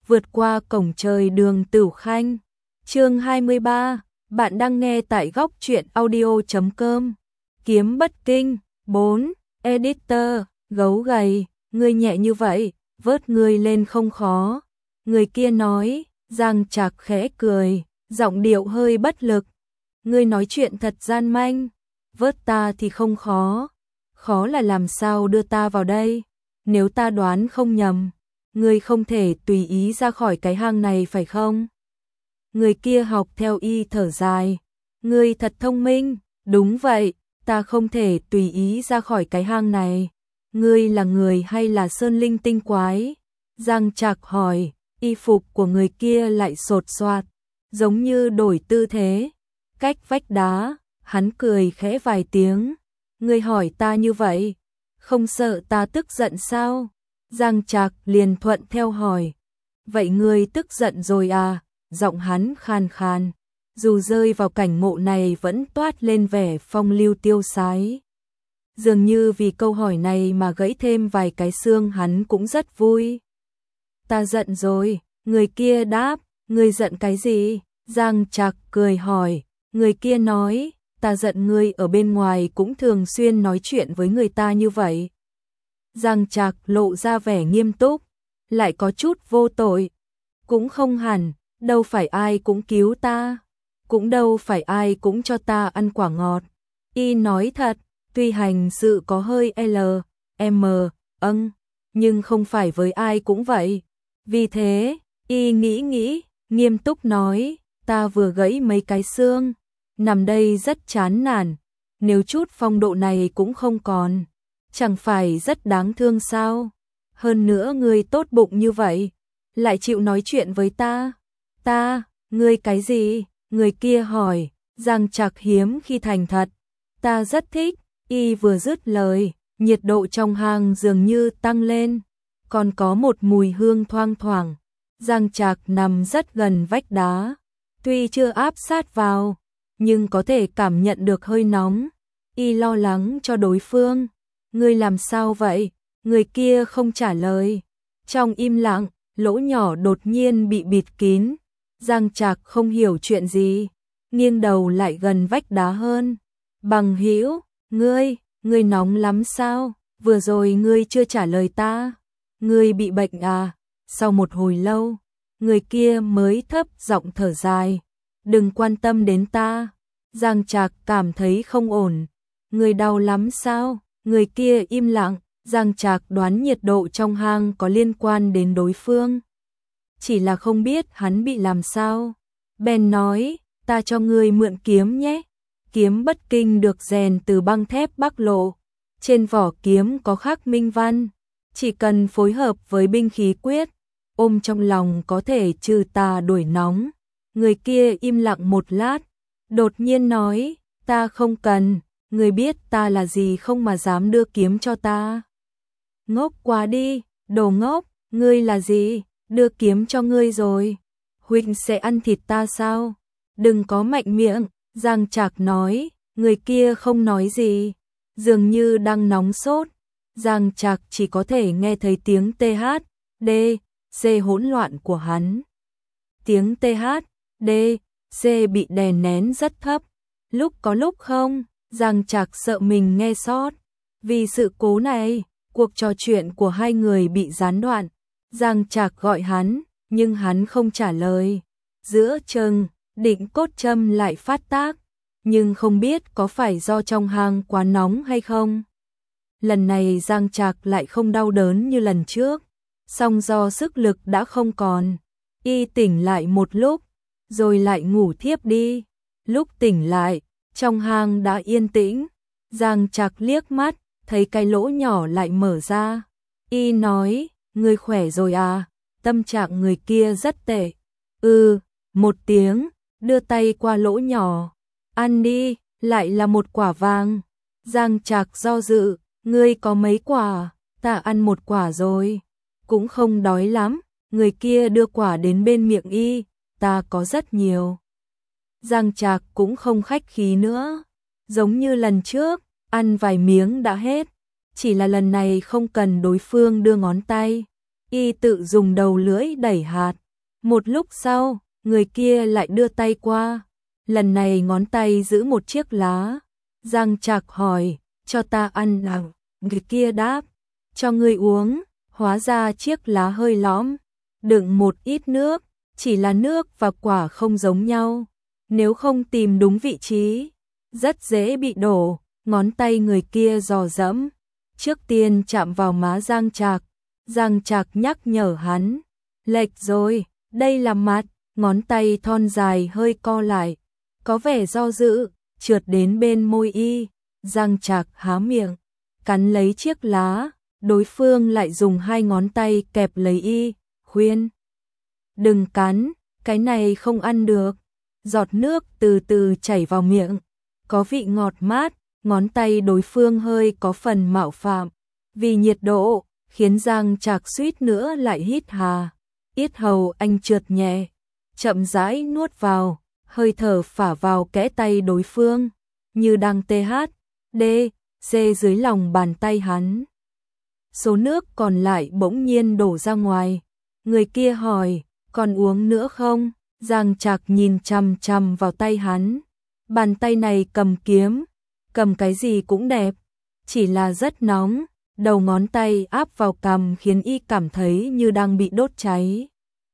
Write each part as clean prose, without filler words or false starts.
vượt qua cổng trời Đường Tửu Khanh. Chương 23, bạn đang nghe tại góc truyện audio.com. Kiếm bất kinh. 4. Editor, gấu gầy, ngươi nhẹ như vậy, vớt ngươi lên không khó. Người kia nói. Giang Trạc khẽ cười, giọng điệu hơi bất lực. Ngươi nói chuyện thật gian manh, vớt ta thì không khó. Khó là làm sao đưa ta vào đây. Nếu ta đoán không nhầm, ngươi không thể tùy ý ra khỏi cái hang này phải không? Người kia học theo y thở dài. Ngươi thật thông minh. Đúng vậy, ta không thể tùy ý ra khỏi cái hang này. Ngươi là người hay là sơn linh tinh quái? Giang Trạc hỏi. Y phục của người kia lại sột soạt, giống như đổi tư thế. Cách vách đá, hắn cười khẽ vài tiếng. Ngươi hỏi ta như vậy, không sợ ta tức giận sao? Giang Trạc liền thuận theo hỏi. Vậy ngươi tức giận rồi à? Giọng hắn khan khan, dù rơi vào cảnh ngộ này vẫn toát lên vẻ phong lưu tiêu sái. Dường như vì câu hỏi này mà gãy thêm vài cái xương hắn cũng rất vui. Ta giận rồi, người kia đáp. Ngươi giận cái gì? Giang Trạc cười hỏi. Người kia nói, ta giận ngươi ở bên ngoài cũng thường xuyên nói chuyện với người ta như vậy. Giang Trạc lộ ra vẻ nghiêm túc, lại có chút vô tội. Cũng không hẳn, đâu phải ai cũng cứu ta, cũng đâu phải ai cũng cho ta ăn quả ngọt. Y nói thật, tuy hành sự có hơi nhưng không phải với ai cũng vậy. Vì thế, y nghĩ, nghiêm túc nói, ta vừa gãy mấy cái xương, nằm đây rất chán nản, nếu chút phong độ này cũng không còn, chẳng phải rất đáng thương sao? Hơn nữa ngươi tốt bụng như vậy, lại chịu nói chuyện với ta. Ta, ngươi cái gì? Người kia hỏi. Giang Trạc hiếm khi thành thật. Ta rất thích. Y vừa dứt lời, nhiệt độ trong hang dường như tăng lên, còn có một mùi hương thoang thoảng. Giang Trạc nằm rất gần vách đá, tuy chưa áp sát vào, nhưng có thể cảm nhận được hơi nóng. Y lo lắng cho đối phương. Ngươi làm sao vậy? Người kia không trả lời. Trong im lặng, lỗ nhỏ đột nhiên bị bịt kín. Giang Trạc không hiểu chuyện gì, nghiêng đầu lại gần vách đá hơn. Bằng hữu, ngươi nóng lắm sao? Vừa rồi ngươi chưa trả lời ta. Ngươi bị bệnh à? Sau một hồi lâu, người kia mới thấp giọng thở dài. Đừng quan tâm đến ta. Giang Trạc cảm thấy không ổn. Ngươi đau lắm sao? Người kia im lặng. Giang Trạc đoán nhiệt độ trong hang có liên quan đến đối phương, chỉ là không biết hắn bị làm sao. Bèn nói, ta cho ngươi mượn kiếm nhé. Kiếm bất kinh được rèn từ băng thép Bắc Lộ. Trên vỏ kiếm có khắc minh văn, chỉ cần phối hợp với binh khí quyết, ôm trong lòng có thể trừ tà đuổi nóng. Người kia im lặng một lát, đột nhiên nói, ta không cần. Ngươi biết ta là gì không mà dám đưa kiếm cho ta? Ngốc quá đi, đồ ngốc, ngươi là gì? Đưa kiếm cho ngươi rồi, huynh sẽ ăn thịt ta sao? Đừng có mạnh miệng. Giang Trạc nói. Người kia không nói gì, dường như đang nóng sốt. Giang Trạc chỉ có thể nghe thấy tiếng THD C hỗn loạn của hắn. Tiếng THD C bị đè nén rất thấp, lúc có lúc không. Giang Trạc sợ mình nghe sót. Vì sự cố này, cuộc trò chuyện của hai người bị gián đoạn. Giang Trạc gọi hắn, nhưng hắn không trả lời. Giữa chừng, định cốt châm lại phát tác, nhưng không biết có phải do trong hang quá nóng hay không. Lần này Giang Trạc lại không đau đớn như lần trước, song do sức lực đã không còn. Y tỉnh lại một lúc, rồi lại ngủ thiếp đi. Lúc tỉnh lại, trong hang đã yên tĩnh. Giang Trạc liếc mắt, thấy cái lỗ nhỏ lại mở ra. Y nói, ngươi khỏe rồi à? Tâm trạng người kia rất tệ. Một tiếng, đưa tay qua lỗ nhỏ. Ăn đi, lại là một quả vàng. Giang Trạc do dự, ngươi có mấy quả? Ta ăn một quả rồi, cũng không đói lắm. Người kia đưa quả đến bên miệng y, ta có rất nhiều. Giang Trạc cũng không khách khí nữa, giống như lần trước, ăn vài miếng đã hết. Chỉ là lần này không cần đối phương đưa ngón tay. y tự dùng đầu lưỡi đẩy hạt. Một lúc sau, người kia lại đưa tay qua. Lần này ngón tay giữ một chiếc lá. Giang Trạc hỏi, cho ta ăn nào? Người kia đáp, cho ngươi uống. Hóa ra chiếc lá hơi lõm, đựng một ít nước, chỉ là nước và quả không giống nhau. Nếu không tìm đúng vị trí, rất dễ bị đổ. Ngón tay người kia dò dẫm, trước tiên chạm vào má Giang Trạc. Giang Trạc nhắc nhở hắn, lệch rồi, đây là mặt. Ngón tay thon dài hơi co lại, có vẻ do dự, trượt đến bên môi y. Giang Trạc há miệng, cắn lấy chiếc lá, đối phương lại dùng hai ngón tay kẹp lấy y, khuyên, đừng cắn, cái này không ăn được. Giọt nước từ từ chảy vào miệng, có vị ngọt mát. Ngón tay đối phương hơi có phần mạo phạm, vì nhiệt độ, khiến Giang Trạc suýt nữa lại hít hà. Yết hầu anh trượt nhẹ, chậm rãi nuốt vào, hơi thở phả vào kẽ tay đối phương, như đang THD dưới lòng bàn tay hắn. Số nước còn lại bỗng nhiên đổ ra ngoài. Người kia hỏi, còn uống nữa không? Giang Trạc nhìn chằm chằm vào tay hắn. Bàn tay này cầm kiếm, cầm cái gì cũng đẹp, chỉ là rất nóng. Đầu ngón tay áp vào cằm khiến y cảm thấy như đang bị đốt cháy.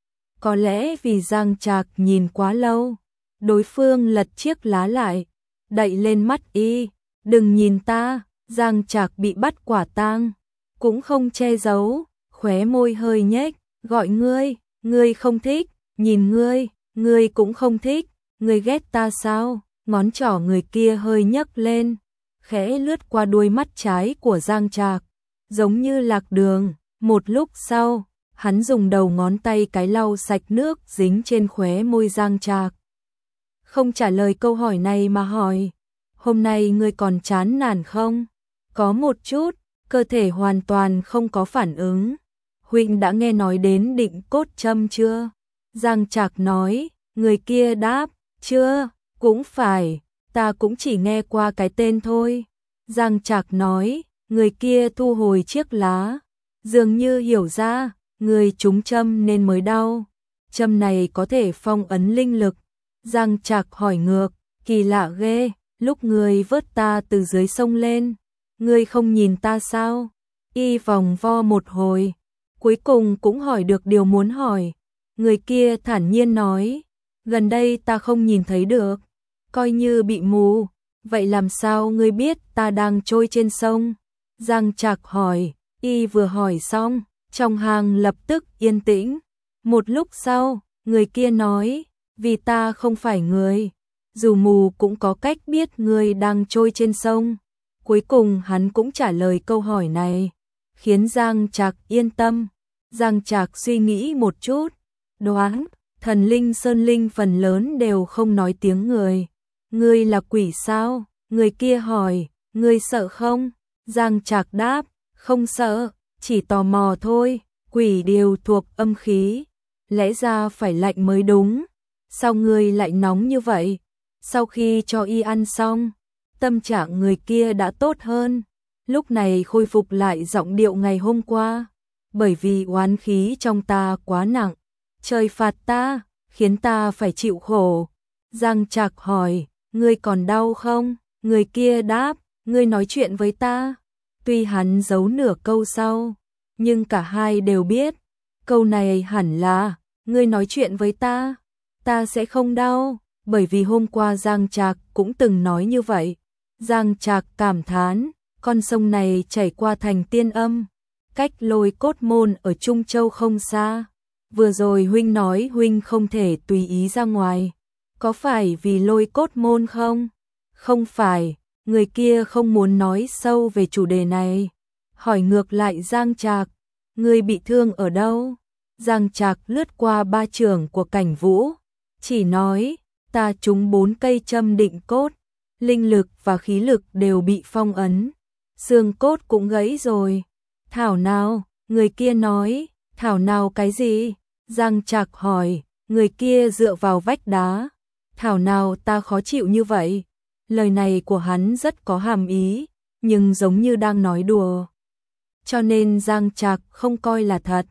Có lẽ vì Giang Trạc nhìn quá lâu, đối phương lật chiếc lá lại, đậy lên mắt y. Đừng nhìn ta. Giang Trạc bị bắt quả tang, cũng không che giấu, khóe môi hơi nhếch, gọi ngươi không thích, nhìn ngươi cũng không thích, ngươi ghét ta sao? Ngón trỏ người kia hơi nhấc lên, khẽ lướt qua đuôi mắt trái của Giang Trạc, giống như lạc đường. Một lúc sau, hắn dùng đầu ngón tay cái lau sạch nước dính trên khóe môi Giang Trạc. Không trả lời câu hỏi này mà hỏi, hôm nay ngươi còn chán nản không? Có một chút. Cơ thể hoàn toàn không có phản ứng. Huynh đã nghe nói đến định cốt châm chưa? Giang Trạc nói. Người kia đáp, chưa. Cũng phải, ta cũng chỉ nghe qua cái tên thôi. Giang Trạc nói. Người kia thu hồi chiếc lá, dường như hiểu ra, người trúng châm nên mới đau. Châm này có thể phong ấn linh lực. Giang Trạc hỏi ngược, kỳ lạ ghê, lúc người vớt ta từ dưới sông lên, ngươi không nhìn ta sao? Y vòng vo một hồi, cuối cùng cũng hỏi được điều muốn hỏi. Người kia thản nhiên nói, gần đây ta không nhìn thấy được, coi như bị mù. Vậy làm sao ngươi biết ta đang trôi trên sông? Giang Trạc hỏi. Y vừa hỏi xong, trong hang lập tức yên tĩnh. Một lúc sau, người kia nói, vì ta không phải người, dù mù cũng có cách biết ngươi đang trôi trên sông. Cuối cùng hắn cũng trả lời câu hỏi này, khiến Giang Trạc yên tâm. Giang Trạc suy nghĩ một chút, đoán, thần linh sơn linh phần lớn đều không nói tiếng người. Ngươi là quỷ sao? Người kia hỏi, ngươi sợ không? Giang Trạc đáp, không sợ, chỉ tò mò thôi, quỷ đều thuộc âm khí, lẽ ra phải lạnh mới đúng. Sao ngươi lại nóng như vậy? Sau khi cho y ăn xong, tâm trạng người kia đã tốt hơn, lúc này khôi phục lại giọng điệu ngày hôm qua. Bởi vì oán khí trong ta quá nặng, trời phạt ta, khiến ta phải chịu khổ. Giang Trạc hỏi, ngươi còn đau không? Người kia đáp, ngươi nói chuyện với ta. Tuy hắn giấu nửa câu sau, nhưng cả hai đều biết, câu này hẳn là, ngươi nói chuyện với ta, ta sẽ không đau, bởi vì hôm qua Giang Trạc cũng từng nói như vậy. Giang Trạc cảm thán, con sông này chảy qua thành Tiên Âm, cách Lôi Cốt Môn ở Trung Châu không xa. Vừa rồi huynh nói huynh không thể tùy ý ra ngoài, có phải vì Lôi Cốt Môn không? Không phải. Người kia không muốn nói sâu về chủ đề này, hỏi ngược lại Giang Trạc, ngươi bị thương ở đâu? Giang Trạc lướt qua ba chưởng của Cảnh Vũ, chỉ nói, ta trúng 4 cây châm định cốt, linh lực và khí lực đều bị phong ấn, xương cốt cũng gãy rồi. Thảo nào? Người kia nói, thảo nào cái gì? Giang Trạc hỏi. Người kia dựa vào vách đá, thảo nào ta khó chịu như vậy? Lời này của hắn rất có hàm ý, nhưng giống như đang nói đùa. Cho nên Giang Trạc không coi là thật.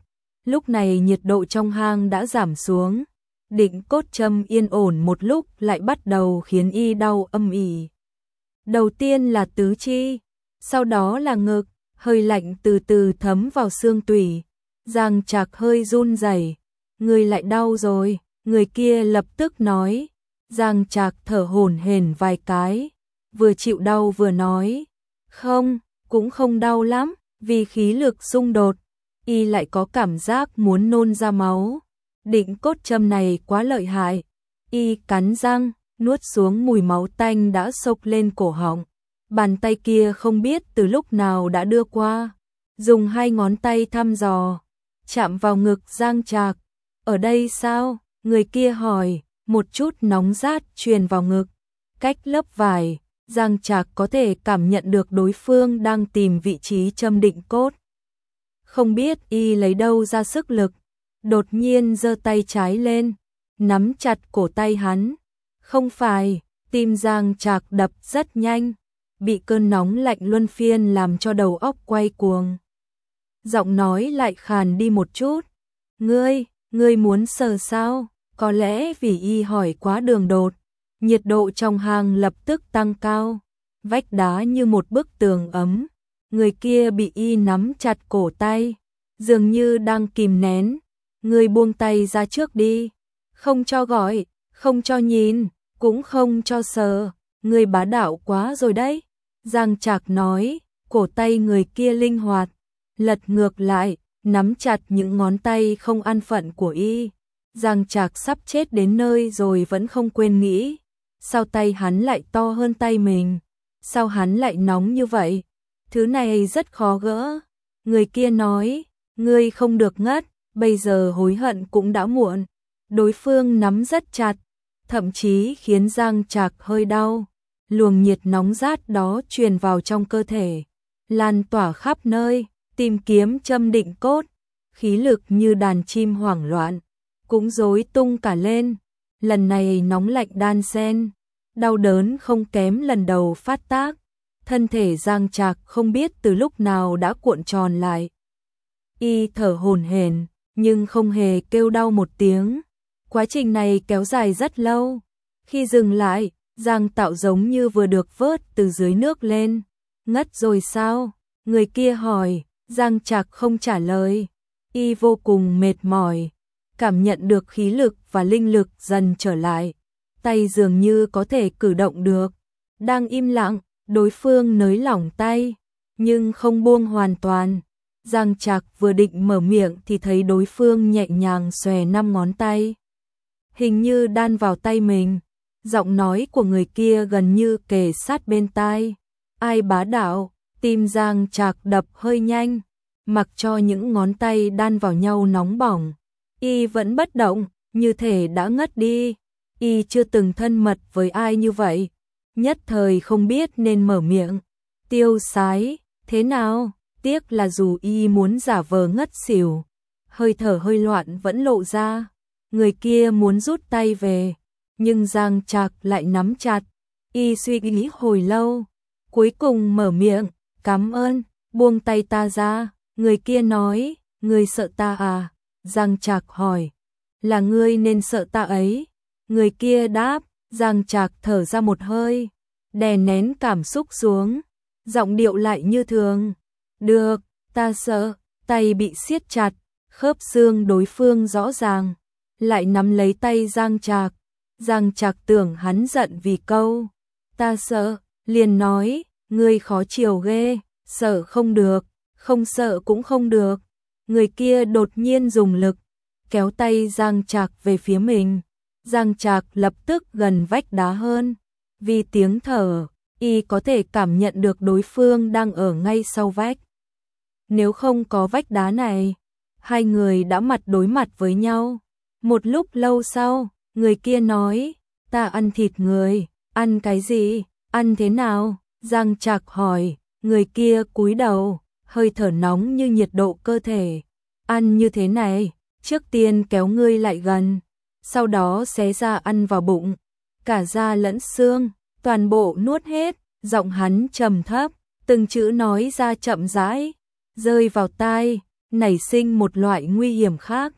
Lúc này nhiệt độ trong hang đã giảm xuống, định cốt châm yên ổn một lúc lại bắt đầu khiến y đau âm ỉ. Đầu tiên là tứ chi, sau đó là ngực, hơi lạnh từ từ thấm vào xương tủy. Giang Trạc hơi run rẩy, người lại đau rồi, người kia lập tức nói. Giang Trạc thở hổn hển vài cái, vừa chịu đau vừa nói, không, cũng không đau lắm, vì khí lực xung đột, y lại có cảm giác muốn nôn ra máu. Định cốt châm này quá lợi hại, y cắn răng, nuốt xuống mùi máu tanh đã xộc lên cổ họng. Bàn tay kia không biết từ lúc nào đã đưa qua, dùng hai ngón tay thăm dò, chạm vào ngực Giang Trạc. Ở đây sao? Người kia hỏi, một chút nóng rát truyền vào ngực. Cách lớp vải, Giang Trạc có thể cảm nhận được đối phương đang tìm vị trí châm định cốt. Không biết y lấy đâu ra sức lực, đột nhiên giơ tay trái lên, nắm chặt cổ tay hắn. Không phải, tim Giang Trạc đập rất nhanh, bị cơn nóng lạnh luân phiên làm cho đầu óc quay cuồng. Giọng nói lại khàn đi một chút. Ngươi muốn sờ sao? Có lẽ vì y hỏi quá đường đột, nhiệt độ trong hang lập tức tăng cao, vách đá như một bức tường ấm. Người kia bị y nắm chặt cổ tay, dường như đang kìm nén. Ngươi buông tay ra trước đi, không cho gọi, không cho nhìn, cũng không cho sờ, ngươi bá đạo quá rồi đấy. Giang Trạc nói, cổ tay người kia linh hoạt, lật ngược lại, nắm chặt những ngón tay không an phận của y. Giang Trạc sắp chết đến nơi rồi vẫn không quên nghĩ, sao tay hắn lại to hơn tay mình? Sao hắn lại nóng như vậy? Thứ này rất khó gỡ. Người kia nói, ngươi không được ngất, bây giờ hối hận cũng đã muộn. Đối phương nắm rất chặt, thậm chí khiến Giang Trạc hơi đau. Luồng nhiệt nóng rát đó truyền vào trong cơ thể, lan tỏa khắp nơi, tìm kiếm châm định cốt. Khí lực như đàn chim hoảng loạn, cũng rối tung cả lên. Lần này nóng lạnh đan xen, đau đớn không kém lần đầu phát tác. Thân thể Giang Trạc không biết từ lúc nào đã cuộn tròn lại. Y thở hổn hển, nhưng không hề kêu đau một tiếng. Quá trình này kéo dài rất lâu. Khi dừng lại, Giang Tạo giống như vừa được vớt từ dưới nước lên. Ngất rồi sao? Người kia hỏi. Giang Trạc không trả lời. Y vô cùng mệt mỏi, cảm nhận được khí lực và linh lực dần trở lại. Tay dường như có thể cử động được. Đang im lặng, đối phương nới lỏng tay, nhưng không buông hoàn toàn. Giang Trạc vừa định mở miệng thì thấy đối phương nhẹ nhàng xòe 5 ngón tay, hình như đan vào tay mình. Giọng nói của người kia gần như kề sát bên tai. Ai bá đạo? Tim Giang Trạc đập hơi nhanh, mặc cho những ngón tay đan vào nhau nóng bỏng. Y vẫn bất động, như thể đã ngất đi. Y chưa từng thân mật với ai như vậy, nhất thời không biết nên mở miệng. Tiêu Sái, thế nào? Tiếc là dù y muốn giả vờ ngất xỉu, hơi thở hơi loạn vẫn lộ ra. Người kia muốn rút tay về, nhưng Giang Trạc lại nắm chặt. Y suy nghĩ hồi lâu, cuối cùng mở miệng, cảm ơn, buông tay ta ra. Người kia nói, ngươi sợ ta à? Giang Trạc hỏi, là ngươi nên sợ ta ấy. Người kia đáp. Giang Trạc thở ra một hơi, đè nén cảm xúc xuống, giọng điệu lại như thường. Được, ta sợ. Tay bị siết chặt, khớp xương đối phương rõ ràng, lại nắm lấy tay Giang Trạc. Giang Trạc tưởng hắn giận vì câu ta sợ, liền nói, ngươi khó chiều ghê, sợ không được, không sợ cũng không được. Người kia đột nhiên dùng lực, kéo tay Giang Trạc về phía mình. Giang Trạc lập tức gần vách đá hơn. Vì tiếng thở, y có thể cảm nhận được đối phương đang ở ngay sau vách. Nếu không có vách đá này, hai người đã mặt đối mặt với nhau. Một lúc lâu sau, người kia nói, ta ăn thịt người. Ăn cái gì? Ăn thế nào? Giang Trạc hỏi. Người kia cúi đầu, hơi thở nóng như nhiệt độ cơ thể. Ăn như thế này, trước tiên kéo ngươi lại gần, sau đó xé ra ăn vào bụng, cả da lẫn xương, toàn bộ nuốt hết. Giọng hắn trầm thấp, từng chữ nói ra chậm rãi, rơi vào tai. nảy sinh một loại nguy hiểm khác.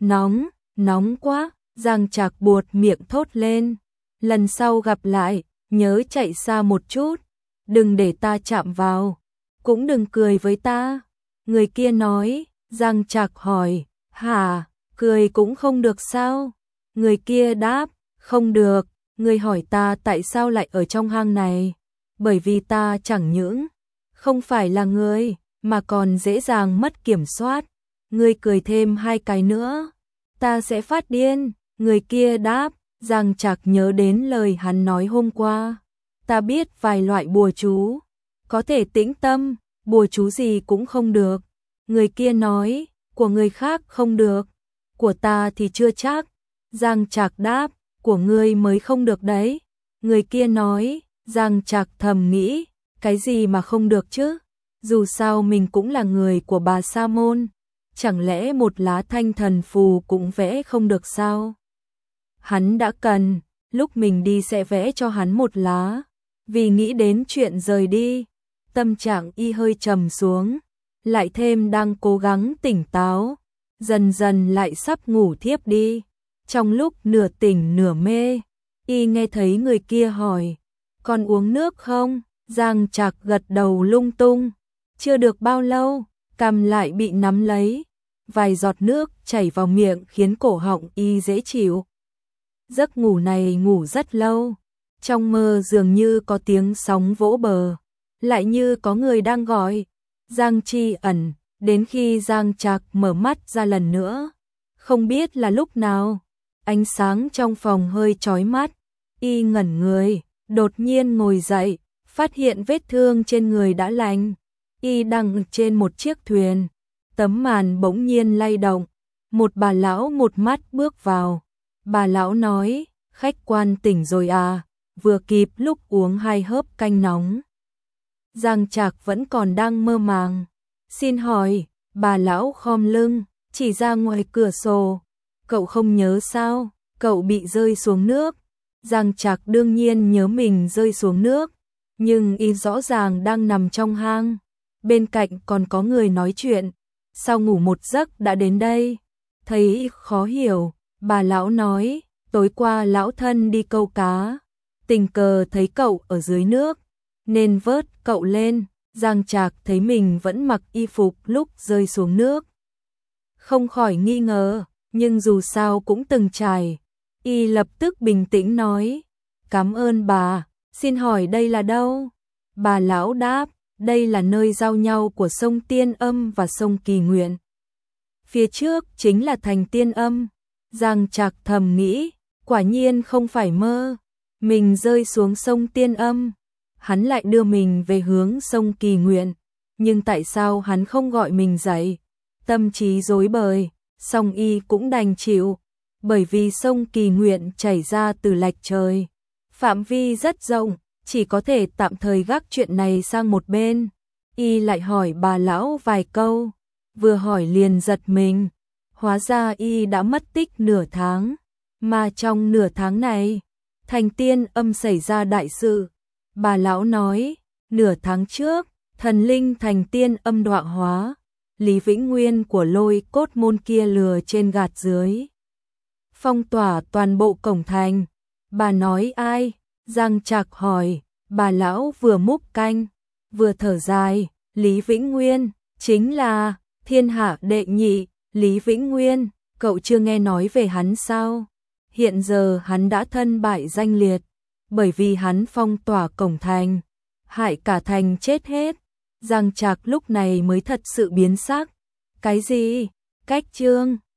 Nóng quá, Giang Trạc buột miệng thốt lên. Lần sau gặp lại, nhớ chạy xa một chút, đừng để ta chạm vào, cũng đừng cười với ta. Người kia nói. Giang Trạc hỏi, hả, cười cũng không được sao? Người kia đáp, không được. Người hỏi ta tại sao lại ở trong hang này? Bởi vì ta chẳng những không phải là người, mà còn dễ dàng mất kiểm soát. Ngươi cười thêm 2 cái nữa, ta sẽ phát điên. Người kia đáp. Giang Trạc nhớ đến lời hắn nói hôm qua. Ta biết vài loại bùa chú, có thể tĩnh tâm, bùa chú gì cũng không được. Người kia nói, của người khác không được, của ta thì chưa chắc. Giang Trạc đáp, của ngươi mới không được đấy. Người kia nói. Giang Trạc thầm nghĩ, cái gì mà không được chứ? Dù sao mình cũng là người của bà Sa Môn, chẳng lẽ một lá thanh thần phù cũng vẽ không được sao? Hắn đã cần, lúc mình đi sẽ vẽ cho hắn một lá. Vì nghĩ đến chuyện rời đi, tâm trạng y hơi trầm xuống, lại thêm đang cố gắng tỉnh táo, dần dần lại sắp ngủ thiếp đi. Trong lúc nửa tỉnh nửa mê, y nghe thấy người kia hỏi, còn uống nước không? Giang Trạc gật đầu lung tung. Chưa được bao lâu, cằm lại bị nắm lấy, vài giọt nước chảy vào miệng khiến cổ họng y dễ chịu. Giấc ngủ này ngủ rất lâu, trong mơ dường như có tiếng sóng vỗ bờ, lại như có người đang gọi. Giang Tri Ẩn, đến khi Giang Trạc mở mắt ra lần nữa, không biết là lúc nào, ánh sáng trong phòng hơi chói mắt, y ngẩn người, đột nhiên ngồi dậy, phát hiện vết thương trên người đã lành. Y đang trên một chiếc thuyền, tấm màn bỗng nhiên lay động, một bà lão một mắt bước vào. Bà lão nói, khách quan tỉnh rồi à, vừa kịp lúc uống 2 hớp canh nóng. Giang Trạc vẫn còn đang mơ màng. Xin hỏi, bà lão khom lưng, chỉ ra ngoài cửa sổ. Cậu không nhớ sao, cậu bị rơi xuống nước. Giang Trạc đương nhiên nhớ mình rơi xuống nước, nhưng y rõ ràng đang nằm trong hang. Bên cạnh còn có người nói chuyện, sao ngủ một giấc đã đến đây? Thấy khó hiểu, bà lão nói, tối qua lão thân đi câu cá, tình cờ thấy cậu ở dưới nước, nên vớt cậu lên. Giang Trạc thấy mình vẫn mặc y phục lúc rơi xuống nước, không khỏi nghi ngờ, nhưng dù sao cũng từng trải. Y lập tức bình tĩnh nói, cảm ơn bà, xin hỏi đây là đâu? Bà lão đáp, đây là nơi giao nhau của sông Tiên Âm và sông Kỳ Nguyện. Phía trước chính là thành Tiên Âm. Giang Trạc thầm nghĩ, quả nhiên không phải mơ, mình rơi xuống sông Tiên Âm, hắn lại đưa mình về hướng sông Kỳ Nguyện, nhưng tại sao hắn không gọi mình dậy? Tâm trí rối bời, song y cũng đành chịu, bởi vì sông Kỳ Nguyện chảy ra từ lạch trời, phạm vi rất rộng, chỉ có thể tạm thời gác chuyện này sang một bên. Y lại hỏi bà lão vài câu, vừa hỏi liền giật mình, hóa ra y đã mất tích nửa tháng, mà trong nửa tháng này, thành Tiên Âm xảy ra đại sự. Bà lão nói, nửa tháng trước, thần linh thành Tiên Âm đọa hóa, Lý Vĩnh Nguyên của Lôi Cốt môn kia lừa trên gạt dưới, phong tỏa toàn bộ cổng thành. Bà nói ai? Giang Trạc hỏi. Bà lão vừa múc canh, vừa thở dài, Lý Vĩnh Nguyên, chính là thiên hạ đệ nhị, Lý Vĩnh Nguyên, cậu chưa nghe nói về hắn sao? Hiện giờ hắn đã thân bại danh liệt, bởi vì hắn phong tỏa cổng thành, hại cả thành chết hết. Giang Trạc lúc này mới thật sự biến sắc. Cái gì? Cách chương